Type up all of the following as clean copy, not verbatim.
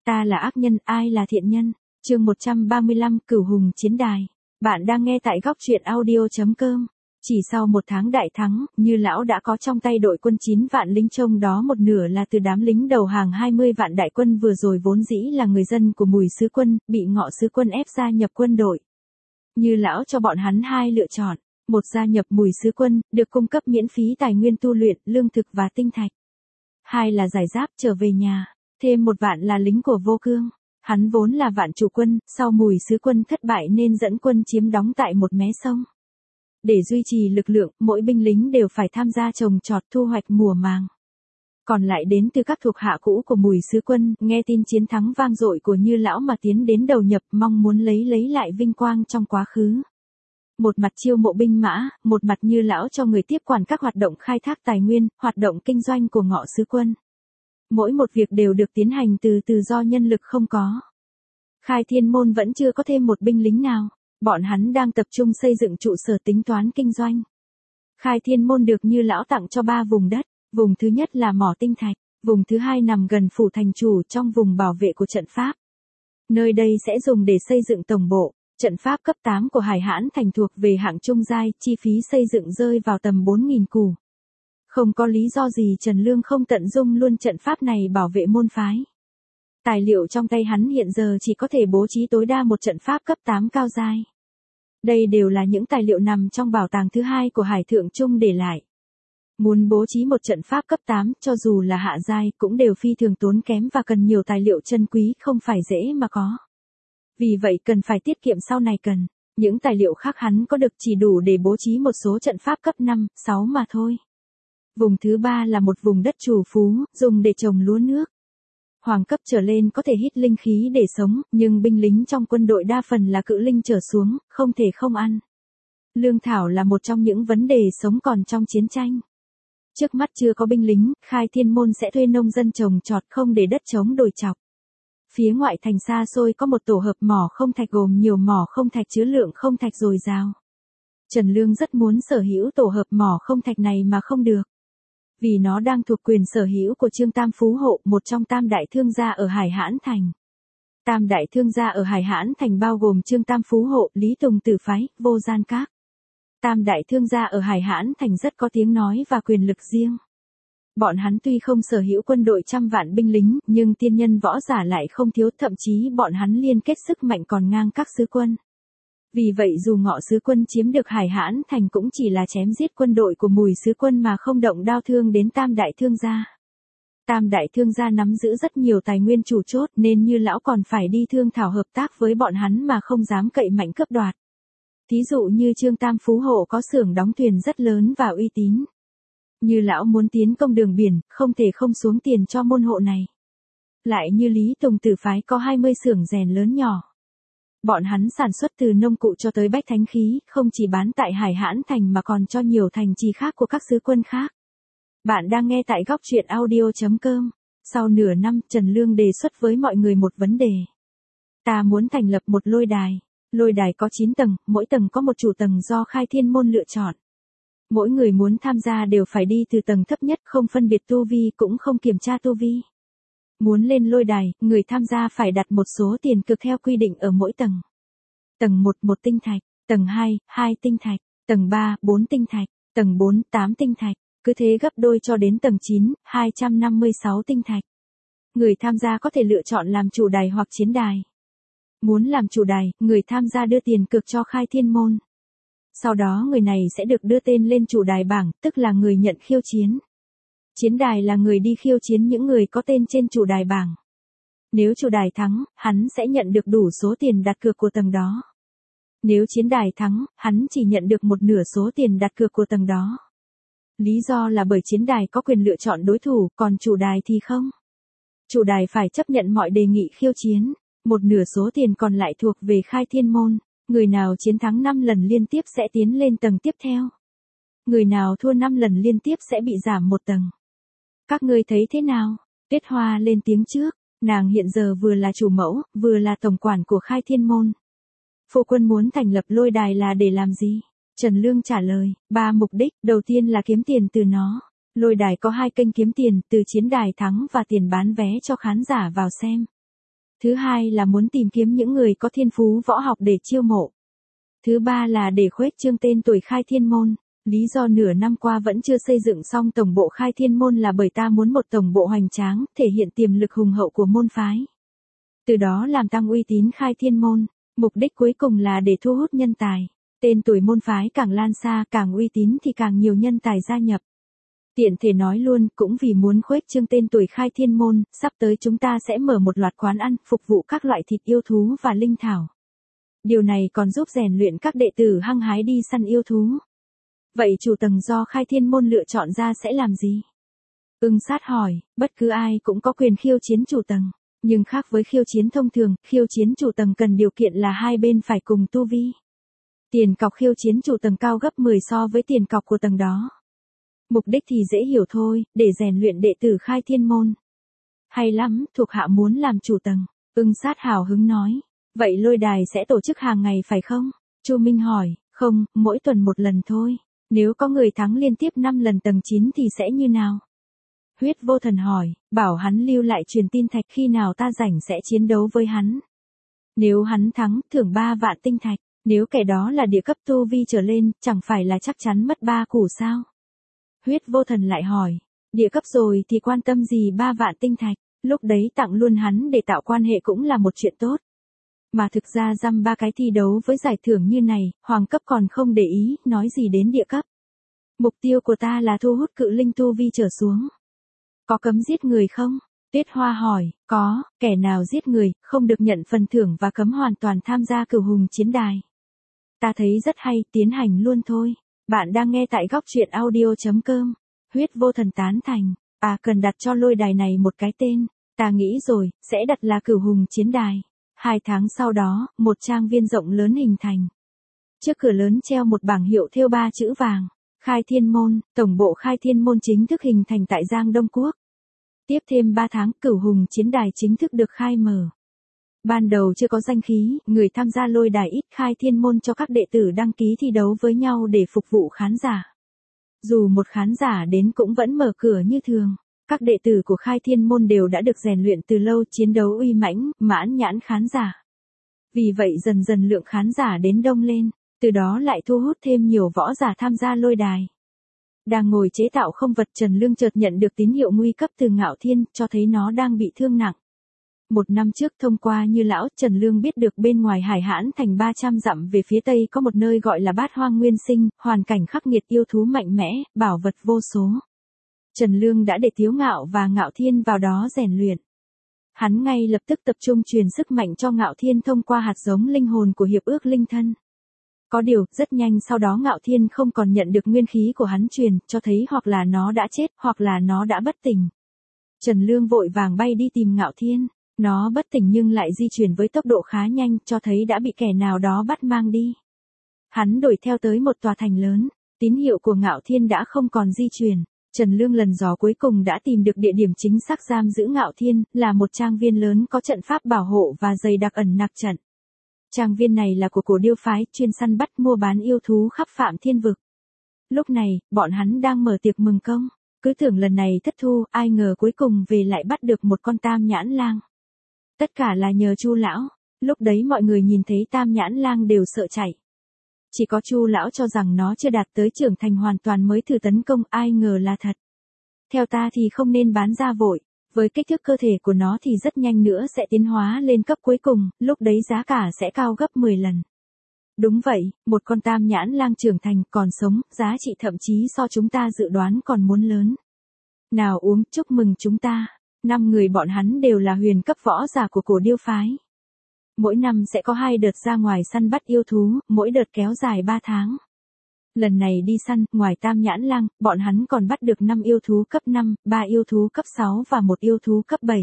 Ta là ác nhân, ai là thiện nhân? Chương 135, Cửu Hùng Chiến Đài. Bạn đang nghe tại góc truyện audio.com. Chỉ sau một tháng đại thắng, Như Lão đã có trong tay đội quân 9 vạn lính, trong đó một nửa là từ đám lính đầu hàng 20 vạn đại quân vừa rồi vốn dĩ là người dân của Mùi Sứ Quân, bị Ngọ Sứ Quân ép gia nhập quân đội. Như Lão cho bọn hắn hai lựa chọn, một gia nhập Mùi Sứ Quân, được cung cấp miễn phí tài nguyên tu luyện, lương thực và tinh thạch. Hai là giải giáp trở về nhà, thêm một vạn là lính của Vô Cương. Hắn vốn là vạn chủ quân, sau Mùi Sứ Quân thất bại nên dẫn quân chiếm đóng tại một mé sông. Để duy trì lực lượng, mỗi binh lính đều phải tham gia trồng trọt thu hoạch mùa màng. Còn lại đến từ các thuộc hạ cũ của Mùi Sứ Quân, nghe tin chiến thắng vang dội của Như Lão mà tiến đến đầu nhập, mong muốn lấy lại vinh quang trong quá khứ. Một mặt chiêu mộ binh mã, một mặt Như Lão cho người tiếp quản các hoạt động khai thác tài nguyên, hoạt động kinh doanh của Ngọ Sứ Quân. Mỗi một việc đều được tiến hành từ từ do nhân lực không có. Khai Thiên Môn vẫn chưa có thêm một binh lính nào. Bọn hắn đang tập trung xây dựng trụ sở tính toán kinh doanh. Khai Thiên Môn được Như Lão tặng cho 3 vùng đất. Vùng thứ nhất là mỏ tinh thạch. Vùng thứ hai nằm gần phủ thành chủ trong vùng bảo vệ của trận pháp. Nơi đây sẽ dùng để xây dựng tổng bộ. Trận pháp cấp 8 của Hải Hãn Thành thuộc về hạng trung giai, chi phí xây dựng rơi vào tầm 4.000 củ. Không có lý do gì Trần Lương không tận dung luôn trận pháp này bảo vệ môn phái. Tài liệu trong tay hắn hiện giờ chỉ có thể bố trí tối đa một trận pháp cấp 8 cao giai. Đây đều là những tài liệu nằm trong bảo tàng thứ hai của Hải Thượng Trung để lại. Muốn bố trí một trận pháp cấp 8 cho dù là hạ giai cũng đều phi thường tốn kém và cần nhiều tài liệu chân quý không phải dễ mà có. Vì vậy cần phải tiết kiệm sau này cần. Những tài liệu khác hắn có được chỉ đủ để bố trí một số trận pháp cấp 5, 6 mà thôi. Vùng thứ ba là một vùng đất trù phú, dùng để trồng lúa nước. Hoàng cấp trở lên có thể hít linh khí để sống, nhưng binh lính trong quân đội đa phần là cự linh trở xuống, không thể không ăn. Lương thảo là một trong những vấn đề sống còn trong chiến tranh. Trước mắt chưa có binh lính, Khai Thiên Môn sẽ thuê nông dân trồng trọt không để đất trống đồi chọc. Phía ngoại thành xa xôi có một tổ hợp mỏ không thạch gồm nhiều mỏ không thạch chứa lượng không thạch dồi dào. Trần Lương rất muốn sở hữu tổ hợp mỏ không thạch này mà không được. Vì nó đang thuộc quyền sở hữu của Trương Tam Phú Hộ, một trong tam đại thương gia ở Hải Hãn Thành. Tam đại thương gia ở Hải Hãn Thành bao gồm Trương Tam Phú Hộ, Lý Tùng Tử Phái, Vô Gian Các. Tam đại thương gia ở Hải Hãn Thành rất có tiếng nói và quyền lực riêng. Bọn hắn tuy không sở hữu quân đội trăm vạn binh lính, nhưng tiên nhân võ giả lại không thiếu, thậm chí bọn hắn liên kết sức mạnh còn ngang các sứ quân. Vì vậy dù Ngọ Sứ Quân chiếm được Hải Hãn Thành cũng chỉ là chém giết quân đội của Mùi Sứ Quân mà không động đao thương đến tam đại thương gia. Tam đại thương gia nắm giữ rất nhiều tài nguyên chủ chốt nên Như Lão còn phải đi thương thảo hợp tác với bọn hắn mà không dám cậy mạnh cướp đoạt. Thí dụ như Trương Tam Phú Hộ có xưởng đóng thuyền rất lớn và uy tín. Như Lão muốn tiến công đường biển, không thể không xuống tiền cho môn hộ này. Lại như Lý Tùng Tử Phái có 20 xưởng rèn lớn nhỏ. Bọn hắn sản xuất từ nông cụ cho tới bách thánh khí, không chỉ bán tại Hải Hãn Thành mà còn cho nhiều thành trì khác của các sứ quân khác. Bạn đang nghe tại góc truyện audio.com. Sau nửa năm, Trần Lương đề xuất với mọi người một vấn đề. Ta muốn thành lập một lôi đài. Lôi đài có 9 tầng, mỗi tầng có một chủ tầng do Khai Thiên Môn lựa chọn. Mỗi người muốn tham gia đều phải đi từ tầng thấp nhất, không phân biệt tu vi cũng không kiểm tra tu vi. Muốn lên lôi đài, người tham gia phải đặt một số tiền cược theo quy định ở mỗi tầng. Tầng 1, 1 tinh thạch, tầng 2, 2 tinh thạch, tầng 3, 4 tinh thạch, tầng 4, 8 tinh thạch, cứ thế gấp đôi cho đến tầng 9, 256 tinh thạch. Người tham gia có thể lựa chọn làm chủ đài hoặc chiến đài. Muốn làm chủ đài, người tham gia đưa tiền cược cho Khai Thiên Môn. Sau đó người này sẽ được đưa tên lên chủ đài bảng, tức là người nhận khiêu chiến. Chiến đài là người đi khiêu chiến những người có tên trên chủ đài bảng. Nếu chủ đài thắng, hắn sẽ nhận được đủ số tiền đặt cược của tầng đó. Nếu chiến đài thắng, hắn chỉ nhận được một nửa số tiền đặt cược của tầng đó. Lý do là bởi chiến đài có quyền lựa chọn đối thủ, còn chủ đài thì không. Chủ đài phải chấp nhận mọi đề nghị khiêu chiến, một nửa số tiền còn lại thuộc về Khai Thiên Môn. Người nào chiến thắng 5 lần liên tiếp sẽ tiến lên tầng tiếp theo. Người nào thua 5 lần liên tiếp sẽ bị giảm một tầng. Các ngươi thấy thế nào? Tuyết Hoa lên tiếng trước, nàng hiện giờ vừa là chủ mẫu, vừa là tổng quản của Khai Thiên Môn. Phu quân muốn thành lập lôi đài là để làm gì? Trần Lương trả lời, 3 mục đích, đầu tiên là kiếm tiền từ nó. Lôi đài có 2 kênh kiếm tiền, từ chiến đài thắng và tiền bán vé cho khán giả vào xem. Thứ hai là muốn tìm kiếm những người có thiên phú võ học để chiêu mộ. Thứ ba là để khuếch trương tên tuổi Khai Thiên Môn. Lý do nửa năm qua vẫn chưa xây dựng xong tổng bộ Khai Thiên Môn là bởi ta muốn một tổng bộ hoành tráng, thể hiện tiềm lực hùng hậu của môn phái. Từ đó làm tăng uy tín Khai Thiên Môn. Mục đích cuối cùng là để thu hút nhân tài. Tên tuổi môn phái càng lan xa, càng uy tín thì càng nhiều nhân tài gia nhập. Tiện thể nói luôn, cũng vì muốn khuếch trương tên tuổi Khai Thiên Môn, sắp tới chúng ta sẽ mở một loạt quán ăn, phục vụ các loại thịt yêu thú và linh thảo. Điều này còn giúp rèn luyện các đệ tử hăng hái đi săn yêu thú. Vậy chủ tầng do Khai Thiên Môn lựa chọn ra sẽ làm gì? Ưng Sát hỏi, bất cứ ai cũng có quyền khiêu chiến chủ tầng. Nhưng khác với khiêu chiến thông thường, khiêu chiến chủ tầng cần điều kiện là hai bên phải cùng tu vi. Tiền cọc khiêu chiến chủ tầng cao gấp 10 so với tiền cọc của tầng đó. Mục đích thì dễ hiểu thôi, để rèn luyện đệ tử Khai Thiên Môn. Hay lắm, thuộc hạ muốn làm chủ tầng. Ưng Sát hào hứng nói. Vậy lôi đài sẽ tổ chức hàng ngày phải không? Chu Minh hỏi, không, mỗi tuần một lần thôi. Nếu có người thắng liên tiếp 5 lần tầng 9 thì sẽ như nào? Huyết Vô Thần hỏi, bảo hắn lưu lại truyền tin thạch, khi nào ta rảnh sẽ chiến đấu với hắn. Nếu hắn thắng, thưởng 3 vạn tinh thạch. Nếu kẻ đó là địa cấp tu vi trở lên, chẳng phải là chắc chắn mất 3 củ sao? Huyết Vô Thần lại hỏi, địa cấp rồi thì quan tâm gì 3 vạn tinh thạch, lúc đấy tặng luôn hắn để tạo quan hệ cũng là một chuyện tốt. Mà thực ra dăm 3 cái thi đấu với giải thưởng như này, hoàng cấp còn không để ý, nói gì đến địa cấp. Mục tiêu của ta là thu hút cự linh tu vi trở xuống. Có cấm giết người không? Tuyết Hoa hỏi, có, kẻ nào giết người, không được nhận phần thưởng và cấm hoàn toàn tham gia cửu hùng chiến đài. Ta thấy rất hay, tiến hành luôn thôi. Bạn đang nghe tại góc truyện audio.com. Huyết Vô Thần tán thành, cần đặt cho lôi đài này một cái tên. Ta nghĩ rồi, sẽ đặt là cửu hùng chiến đài. 2 tháng sau đó, một trang viên rộng lớn hình thành. Trước cửa lớn treo một bảng hiệu thêu 3 chữ vàng. Khai Thiên Môn, tổng bộ Khai Thiên Môn chính thức hình thành tại Giang Đông Quốc. Tiếp thêm 3 tháng, cửu hùng chiến đài chính thức được khai mở. Ban đầu chưa có danh khí, người tham gia lôi đài ít, Khai Thiên Môn cho các đệ tử đăng ký thi đấu với nhau để phục vụ khán giả. Dù một khán giả đến cũng vẫn mở cửa như thường. Các đệ tử của Khai Thiên Môn đều đã được rèn luyện từ lâu, chiến đấu uy mãnh, mãn nhãn khán giả. Vì vậy dần dần lượng khán giả đến đông lên, từ đó lại thu hút thêm nhiều võ giả tham gia lôi đài. Đang ngồi chế tạo không vật, Trần Lương chợt nhận được tín hiệu nguy cấp từ Ngạo Thiên, cho thấy nó đang bị thương nặng. 1 năm trước thông qua Như Lão, Trần Lương biết được bên ngoài Hải Hãn thành 300 dặm về phía tây có một nơi gọi là Bát Hoang Nguyên Sinh, hoàn cảnh khắc nghiệt, yêu thú mạnh mẽ, bảo vật vô số. Trần Lương đã để Tiếu Ngạo và Ngạo Thiên vào đó rèn luyện. Hắn ngay lập tức tập trung truyền sức mạnh cho Ngạo Thiên thông qua hạt giống linh hồn của hiệp ước linh thân. Có điều, rất nhanh sau đó Ngạo Thiên không còn nhận được nguyên khí của hắn truyền, cho thấy hoặc là nó đã chết, hoặc là nó đã bất tỉnh. Trần Lương vội vàng bay đi tìm Ngạo Thiên. Nó bất tỉnh nhưng lại di chuyển với tốc độ khá nhanh, cho thấy đã bị kẻ nào đó bắt mang đi. Hắn đuổi theo tới một tòa thành lớn, tín hiệu của Ngạo Thiên đã không còn di chuyển. Trần Lương lần dò cuối cùng đã tìm được địa điểm chính xác giam giữ Ngạo Thiên, là một trang viên lớn có trận pháp bảo hộ và dày đặc ẩn nặc trận. Trang viên này là của Cổ Điêu phái, chuyên săn bắt mua bán yêu thú khắp Phạm Thiên vực. Lúc này, bọn hắn đang mở tiệc mừng công, cứ tưởng lần này thất thu, ai ngờ cuối cùng về lại bắt được một con tam nhãn lang. Tất cả là nhờ Chu lão, lúc đấy mọi người nhìn thấy tam nhãn lang đều sợ chạy. Chỉ có Chu lão cho rằng nó chưa đạt tới trưởng thành hoàn toàn mới thử tấn công, ai ngờ là thật. Theo ta thì không nên bán ra vội, với kích thước cơ thể của nó thì rất nhanh nữa sẽ tiến hóa lên cấp cuối cùng, lúc đấy giá cả sẽ cao gấp 10 lần. Đúng vậy, một con tam nhãn lang trưởng thành còn sống, giá trị thậm chí so chúng ta dự đoán còn muốn lớn. Nào uống, chúc mừng chúng ta. 5 người bọn hắn đều là huyền cấp võ giả của Cổ Điêu phái. Mỗi năm sẽ có 2 đợt ra ngoài săn bắt yêu thú, mỗi đợt kéo dài 3 tháng. Lần này đi săn, ngoài tam nhãn lang, bọn hắn còn bắt được 5 yêu thú cấp 5, 3 yêu thú cấp 6 và 1 yêu thú cấp 7.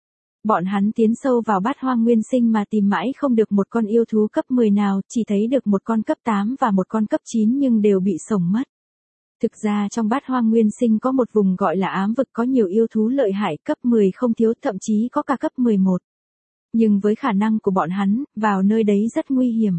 Bọn hắn tiến sâu vào Bát Hoang Nguyên Sinh mà tìm mãi không được một con yêu thú cấp 10 nào, chỉ thấy được một con cấp 8 và một con cấp 9 nhưng đều bị sổng mất. Thực ra trong Bát Hoang Nguyên Sinh có một vùng gọi là ám vực, có nhiều yêu thú lợi hại, cấp 10 không thiếu, thậm chí có cả cấp 11. Nhưng với khả năng của bọn hắn, vào nơi đấy rất nguy hiểm.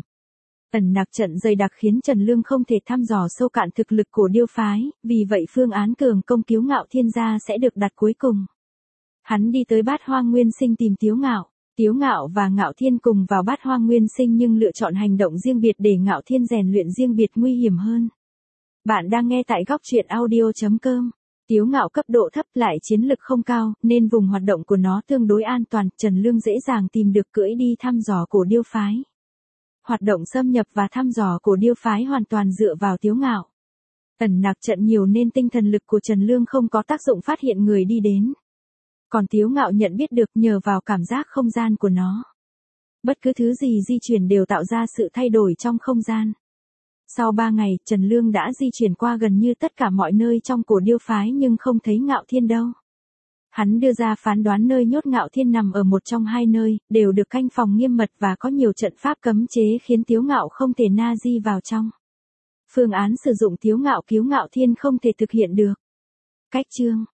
Ẩn nặc trận dày đặc khiến Trần Lương không thể thăm dò sâu cạn thực lực của Điêu phái, vì vậy phương án cường công cứu Ngạo Thiên gia sẽ được đặt cuối cùng. Hắn đi tới Bát Hoang Nguyên Sinh tìm Tiếu Ngạo. Tiếu Ngạo và Ngạo Thiên cùng vào Bát Hoang Nguyên Sinh nhưng lựa chọn hành động riêng biệt để Ngạo Thiên rèn luyện riêng biệt nguy hiểm hơn. Bạn đang nghe tại góc truyện audio.com. Tiếu Ngạo cấp độ thấp lại chiến lực không cao, nên vùng hoạt động của nó tương đối an toàn, Trần Lương dễ dàng tìm được cưỡi đi thăm dò Cổ Điêu phái. Hoạt động xâm nhập và thăm dò Cổ Điêu phái hoàn toàn dựa vào Tiếu Ngạo. Ẩn nặc trận nhiều nên tinh thần lực của Trần Lương không có tác dụng phát hiện người đi đến. Còn Tiếu Ngạo nhận biết được nhờ vào cảm giác không gian của nó. Bất cứ thứ gì di chuyển đều tạo ra sự thay đổi trong không gian. Sau 3 ngày, Trần Lương đã di chuyển qua gần như tất cả mọi nơi trong Cổ Điêu phái nhưng không thấy Ngạo Thiên đâu. Hắn đưa ra phán đoán nơi nhốt Ngạo Thiên nằm ở một trong 2 nơi, đều được canh phòng nghiêm mật và có nhiều trận pháp cấm chế khiến Tiếu Ngạo không thể na di vào trong. Phương án sử dụng Tiếu Ngạo cứu Ngạo Thiên không thể thực hiện được. Cách chương